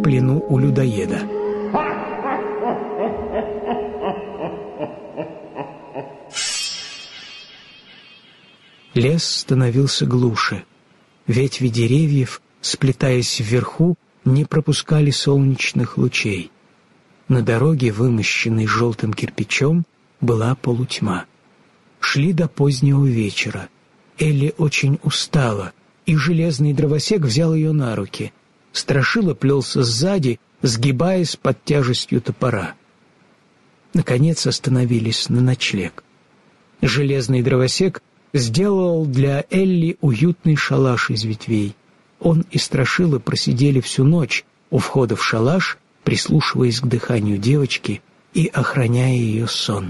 плену у людоеда. Лес становился глуше. Ветви деревьев, сплетаясь вверху, не пропускали солнечных лучей. На дороге, вымощенной желтым кирпичом, была полутьма. Шли до позднего вечера. Элли очень устала, и железный дровосек взял ее на руки. Страшила плелся сзади, сгибаясь под тяжестью топора. Наконец остановились на ночлег. Железный дровосек сделал для Элли уютный шалаш из ветвей. Он и Страшила просидели всю ночь у входа в шалаш, прислушиваясь к дыханию девочки и охраняя ее сон.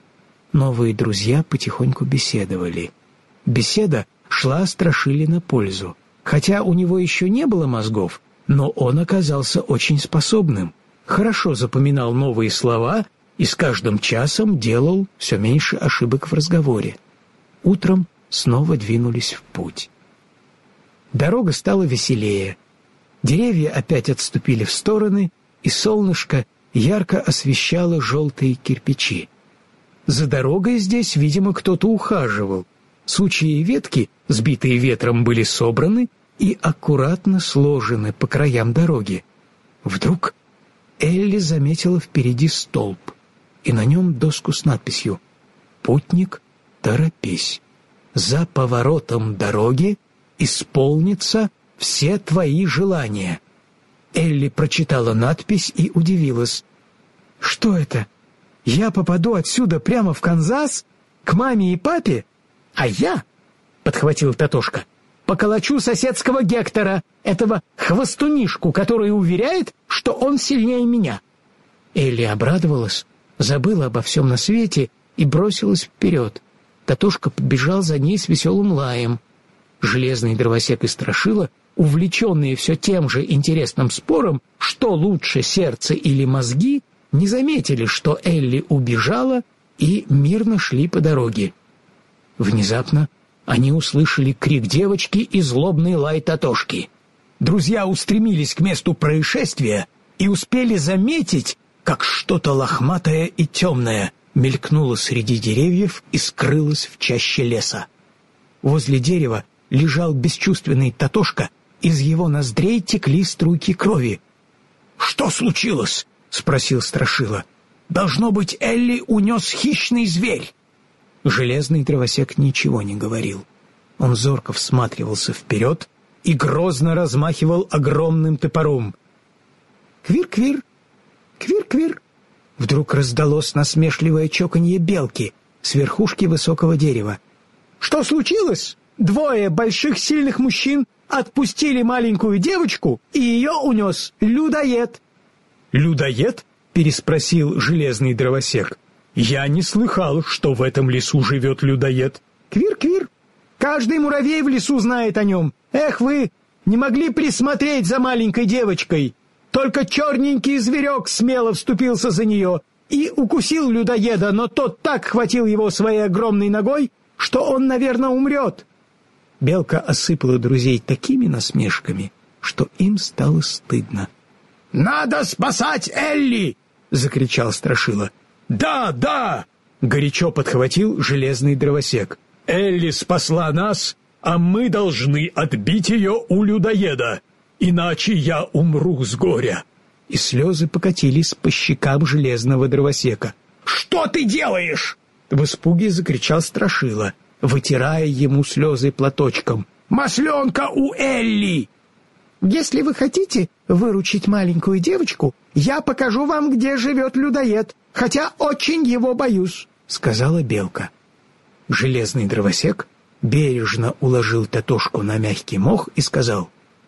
Новые друзья потихоньку беседовали. Беседа шла Страшиле на пользу. Хотя у него еще не было мозгов, но он оказался очень способным, хорошо запоминал новые слова и с каждым часом делал все меньше ошибок в разговоре. Утром снова двинулись в путь. Дорога стала веселее. Деревья опять отступили в стороны, и солнышко ярко освещало желтые кирпичи. За дорогой здесь, видимо, кто-то ухаживал. Сучья и ветки, сбитые ветром, были собраны и аккуратно сложены по краям дороги. Вдруг Элли заметила впереди столб, и на нем доску с надписью «Путник, торопись. За поворотом дороги исполнятся все твои желания». Элли прочитала надпись и удивилась. «Что это? Я попаду отсюда прямо в Канзас? К маме и папе? А я, — подхватил Татошка, — поколочу соседского Гектора, этого хвостунишку, который уверяет, что он сильнее меня». Элли обрадовалась, забыла обо всем на свете и бросилась вперед. Татошка побежал за ней с веселым лаем. Железный дровосек и Страшила, увлеченные все тем же интересным спором, что лучше, сердце или мозги, не заметили, что Элли убежала, и мирно шли по дороге. Внезапно они услышали крик девочки и злобный лай Татошки. Друзья устремились к месту происшествия и успели заметить, как что-то лохматое и темное мелькнуло среди деревьев и скрылось в чаще леса. Возле дерева лежал бесчувственный Татошка, из его ноздрей текли струйки крови. «Что случилось?» — спросил Страшила. «Должно быть, Элли унес хищный зверь». Железный дровосек ничего не говорил. Он зорко всматривался вперед и грозно размахивал огромным топором. «Квир-квир! Квир-квир!» Вдруг раздалось насмешливое чоканье белки с верхушки высокого дерева. «Что случилось? Двое больших сильных мужчин отпустили маленькую девочку, и ее унес людоед». «Людоед?» — переспросил железный дровосек. «Я не слыхал, что в этом лесу живет людоед». «Квир-квир! Каждый муравей в лесу знает о нем. Эх вы, не могли присмотреть за маленькой девочкой. Только черненький зверек смело вступился за нее и укусил людоеда, но тот так хватил его своей огромной ногой, что он, наверное, умрет». Белка осыпала друзей такими насмешками, что им стало стыдно. «Надо спасать Элли!» — закричал Страшила. «Да, да!» — горячо подхватил железный дровосек. «Элли спасла нас, а мы должны отбить ее у людоеда, иначе я умру с горя». И слезы покатились по щекам железного дровосека. «Что ты делаешь?» — в испуге закричал Страшила, вытирая ему слезы платочком. «Масленка у Элли!» «Если вы хотите выручить маленькую девочку, я покажу вам, где живет людоед, хотя очень его боюсь», — сказала белка. Железный дровосек бережно уложил Татошку на мягкий мох и сказал: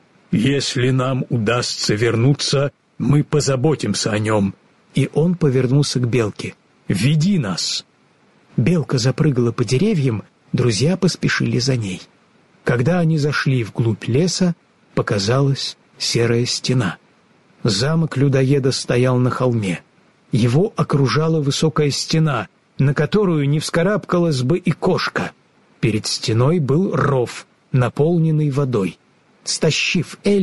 «Если нам удастся вернуться, мы позаботимся о нем». И он повернулся к белке. «Веди нас». Белка запрыгала по деревьям, друзья поспешили за ней. Когда они зашли вглубь леса, показалась серая стена. Замок людоеда стоял на холме. Его окружала высокая стена, на которую не вскарабкалась бы и кошка. Перед стеной был ров, наполненный водой. Стащив Элли,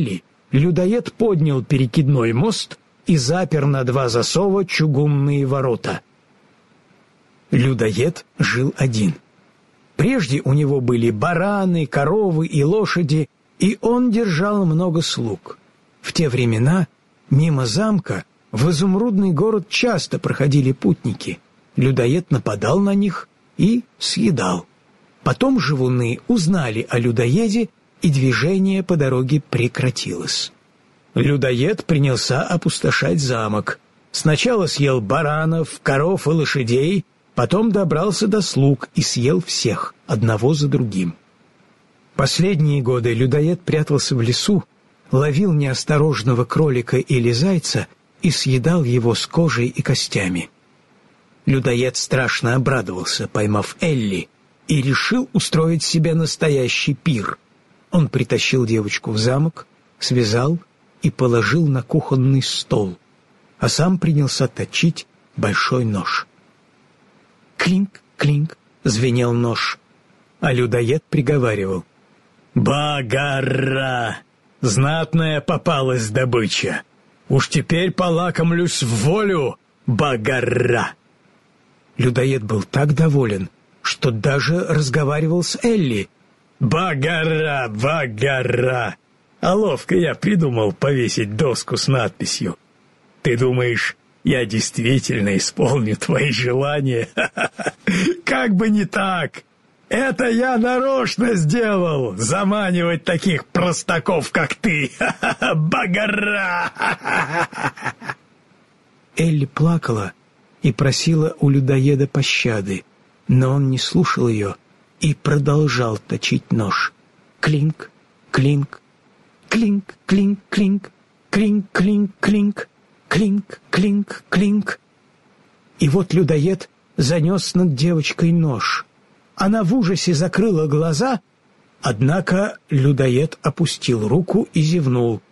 людоед поднял перекидной мост и запер на 2 засова чугунные ворота. Людоед жил один. Прежде у него были бараны, коровы и лошади, и он держал много слуг. В те времена мимо замка в изумрудный город часто проходили путники. Людоед нападал на них и съедал. Потом живуны узнали о людоеде, и движение по дороге прекратилось. Людоед принялся опустошать замок. Сначала съел баранов, коров и лошадей, потом добрался до слуг и съел всех, одного за другим. Последние годы людоед прятался в лесу, ловил неосторожного кролика или зайца и съедал его с кожей и костями. Людоед страшно обрадовался, поймав Элли, и решил устроить себе настоящий пир. Он притащил девочку в замок, связал и положил на кухонный стол, а сам принялся точить большой нож. Клинк-клинк звенел нож, а людоед приговаривал: «Багара! Знатная попалась добыча! Уж теперь полакомлюсь в волю, багара!» Людоед был так доволен, что даже разговаривал с Элли. «Багара, багара! А ловко я придумал повесить доску с надписью. Ты думаешь, я действительно исполню твои желания? Как бы не так! Это я нарочно сделал, заманивать таких простаков, как ты! Багара!» Элли плакала и просила у людоеда пощады, но он не слушал ее и продолжал точить нож. Клинк, клинк, клинк, клинк, клинк, клинк, клинк, клинк, клинк, клинк, клинк. И вот людоед занес над девочкой нож. Она в ужасе закрыла глаза, однако людоед опустил руку и зевнул.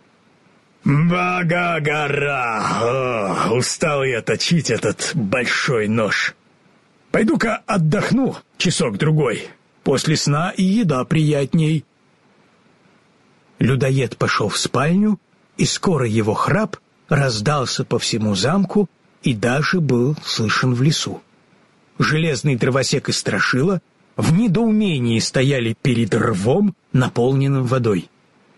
«Багагара! Устал я точить этот большой нож. Пойду-ка отдохну часок-другой. После сна и еда приятней». Людоед пошел в спальню, и скоро его храп раздался по всему замку и даже был слышен в лесу. Железный дровосек и Страшила в недоумении стояли перед рвом, наполненным водой.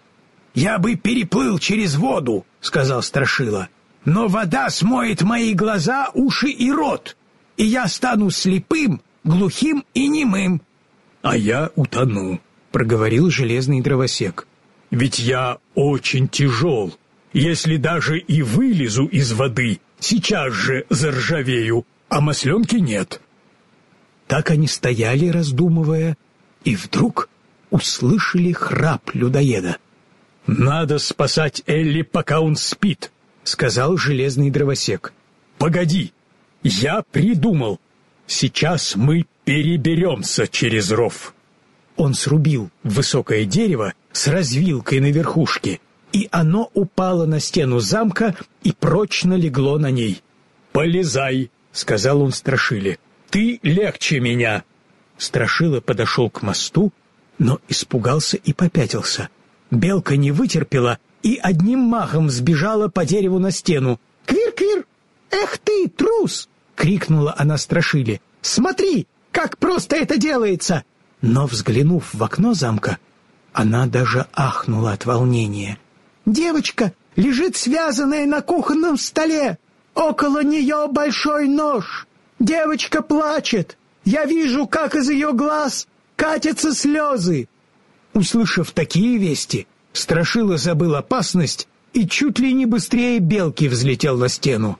«Я бы переплыл через воду, — сказал Страшила, — но вода смоет мои глаза, уши и рот, и я стану слепым, глухим и немым». «А я утону, — проговорил железный дровосек, — ведь я очень тяжел. Если даже и вылезу из воды, сейчас же заржавею, а масленки нет». Так они стояли, раздумывая, и вдруг услышали храп людоеда. «Надо спасать Элли, пока он спит», — сказал железный дровосек. «Погоди, я придумал. Сейчас мы переберемся через ров». Он срубил высокое дерево с развилкой на верхушке, и оно упало на стену замка и прочно легло на ней. «Полезай», — сказал он Страшиле, — «ты легче меня». Страшила подошел к мосту, но испугался и попятился. Белка не вытерпела и одним махом сбежала по дереву на стену. «Квир-квир! Эх ты, трус!» — крикнула она Страшиле. «Смотри, как просто это делается!» Но, взглянув в окно замка, она даже ахнула от волнения. «Девочка лежит связанная на кухонном столе. Около нее большой нож. Девочка плачет. Я вижу, как из ее глаз катятся слезы». Услышав такие вести, Страшила забыл опасность и чуть ли не быстрее белки взлетел на стену.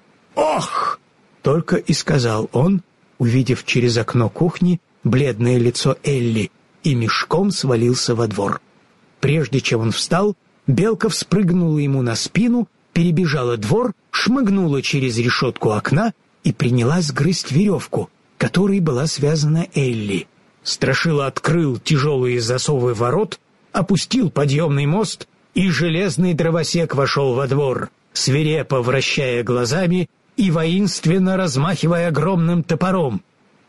«Ох!» — только и сказал он, увидев через окно кухни бледное лицо Элли, и мешком свалился во двор. Прежде чем он встал, белка вспрыгнула ему на спину, перебежала двор, шмыгнула через решетку окна и принялась грызть веревку, которой была связана Элли. Страшила открыл тяжелые засовы ворот, опустил подъемный мост, и железный дровосек вошел во двор, свирепо вращая глазами и воинственно размахивая огромным топором.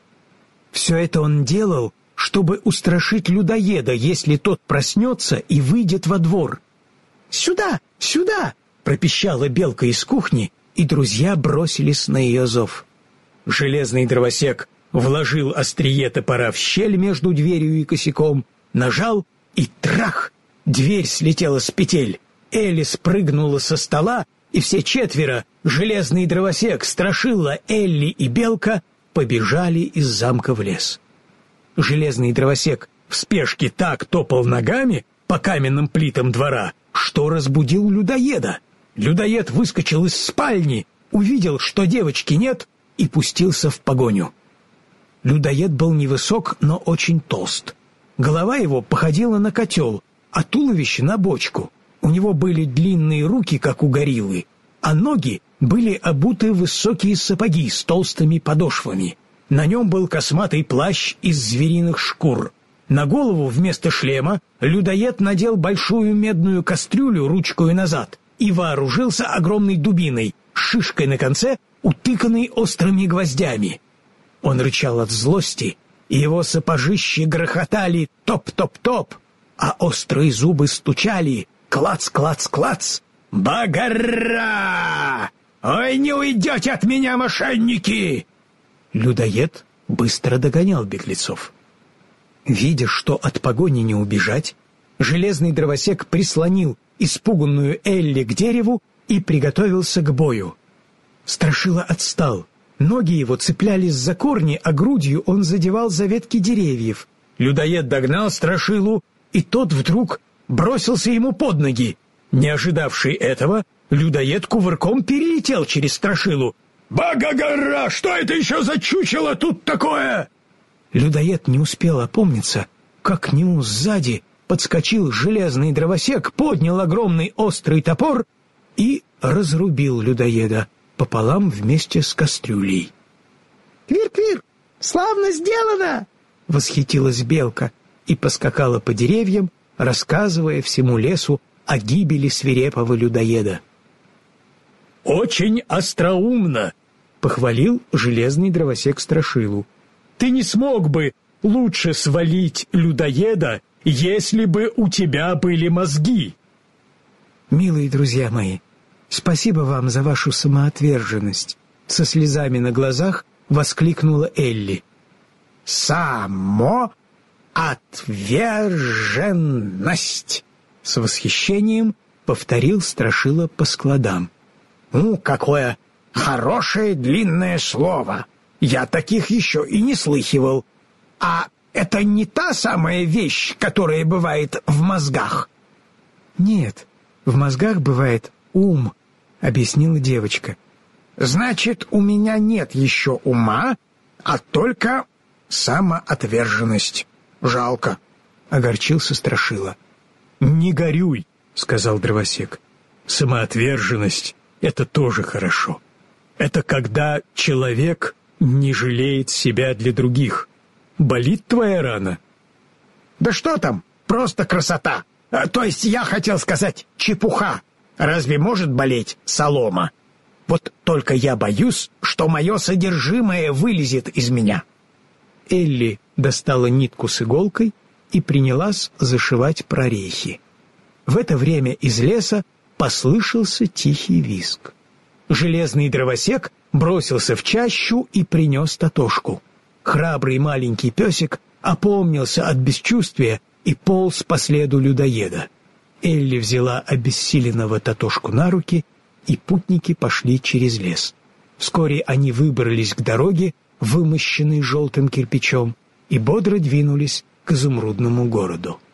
Все это он делал, чтобы устрашить людоеда, если тот проснется и выйдет во двор. Сюда! Сюда!» — пропищала белка из кухни, и друзья бросились на ее зов. Железный дровосек вложил острие топора в щель между дверью и косяком, нажал, и трах! Дверь слетела с петель. Элли спрыгнула со стола, и все четверо, железный дровосек, Страшила, Элли и белка, побежали из замка в лес. Железный дровосек в спешке так топал ногами по каменным плитам двора, что разбудил людоеда. Людоед выскочил из спальни, увидел, что девочки нет, и пустился в погоню. Людоед был невысок, но очень толст. Голова его походила на котел, а туловище на бочку. У него были длинные руки, как у гориллы, а ноги были обуты в высокие сапоги с толстыми подошвами. На нем был косматый плащ из звериных шкур. На голову вместо шлема людоед надел большую медную кастрюлю ручкою назад и вооружился огромной дубиной с шишкой на конце, утыканной острыми гвоздями. Он рычал от злости, и его сапожищи грохотали топ-топ-топ, а острые зубы стучали клац-клац-клац. «Багара! Ой, не уйдете от меня, мошенники!» Людоед быстро догонял беглецов. Видя, что от погони не убежать, железный дровосек прислонил испуганную Элли к дереву и приготовился к бою. Страшила отстал. Ноги его цеплялись за корни, а грудью он задевал за ветки деревьев. Людоед догнал Страшилу, и тот вдруг бросился ему под ноги. Не ожидавший этого, людоед кувырком перелетел через Страшилу. «Бага-гора! Что это еще за чучело тут такое?» Людоед не успел опомниться, как к нему сзади подскочил железный дровосек, поднял огромный острый топор и разрубил людоеда пополам вместе с кастрюлей. «Квир-квир! Славно сделано!» — восхитилась белка и поскакала по деревьям, рассказывая всему лесу о гибели свирепого людоеда. «Очень остроумно!» — похвалил железный дровосек Страшилу. «Ты не смог бы лучше свалить людоеда, если бы у тебя были мозги!» «Милые друзья мои, спасибо вам за вашу самоотверженность!» Со слезами на глазах воскликнула Элли. «Самоотверженность!» С восхищением повторил Страшила по складам. «Какое хорошее длинное слово! Я таких еще и не слыхивал. А это не та самая вещь, которая бывает в мозгах?» «Нет, в мозгах бывает ум», — объяснила девочка. «Значит, у меня нет еще ума, а только самоотверженность. Жалко», — огорчился Страшила. «Не горюй», — сказал дровосек. «Самоотверженность — это тоже хорошо. Это когда человек не жалеет себя для других. Болит твоя рана?» «Да что там, просто красота. То есть я хотел сказать чепуха. Разве может болеть солома? Вот только я боюсь, что мое содержимое вылезет из меня». Элли достала нитку с иголкой и принялась зашивать прорехи. В это время из леса послышался тихий визг. Железный дровосек бросился в чащу и принес Татошку. Храбрый маленький песик опомнился от бесчувствия и полз по следу людоеда. Элли взяла обессиленного Татошку на руки, и путники пошли через лес. Вскоре они выбрались к дороге, вымощенной желтым кирпичом, и бодро двинулись к изумрудному городу.